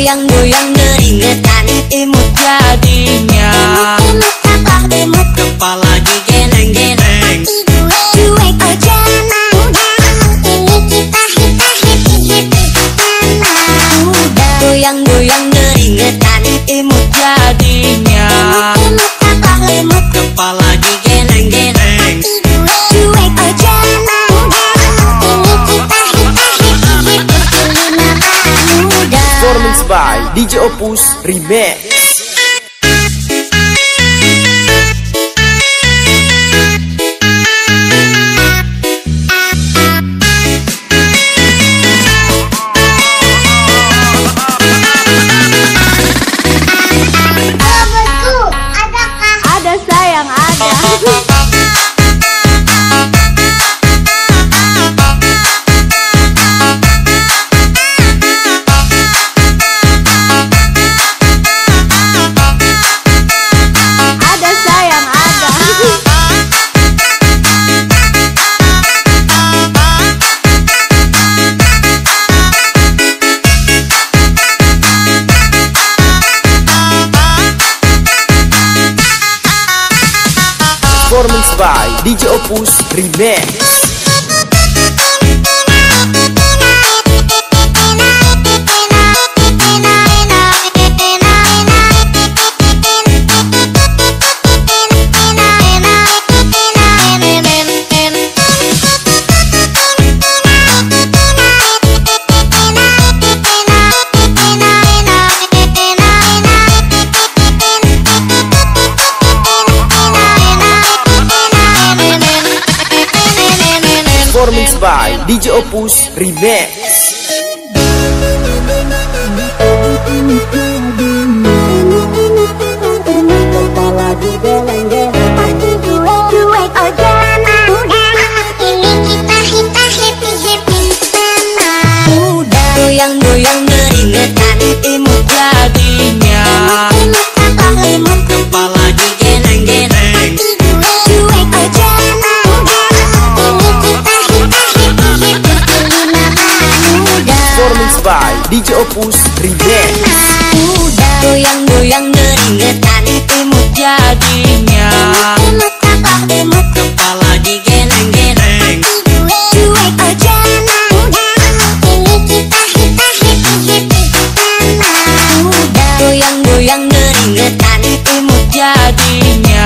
Goyang-goyang keringetan, imut jadinya. Kepala digeleng-geleng. Cuek oh jangan, ini kita happy tenang. Goyang-goyang keringetan, imut jadinya. Kepala digeleng-geleng. Cuek oh jangan, ini kita happy muda. Performance by DJ Opus Remix. Ada sayang ada. Performance by DJ Opus Remix. Performance by DJ Opus Remix. Kepala digeleng-geleng. Cuek oh jangan, ini kita happy tenang. Goyang-goyang keringetan, imut jadinya. Kepala digeleng-geleng. Cuek oh jangan, ini kita happy Performance by DJ Opus Remix. Goyang-goyang keringetan, imut jadinya. Kepala digeleng-geleng. Cuek oh jangan, ini kita happy tenang. Goyang-goyang keringetan, imut jadinya.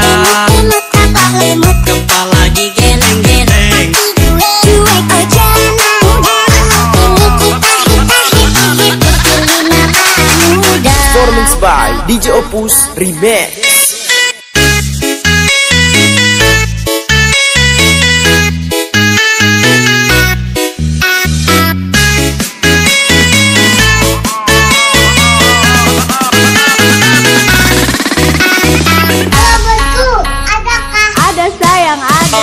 Kepala digeleng-geleng. Cuek oh jangan, ini kita happy muda. Performance by DJ Opus Remix. Ada sayang ada.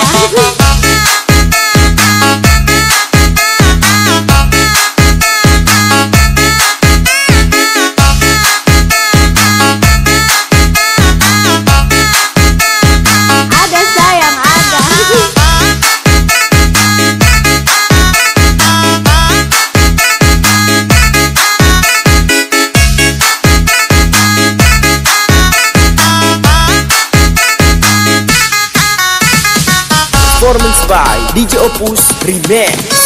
Ada sayang ada. Performance by DJ Opus Remix.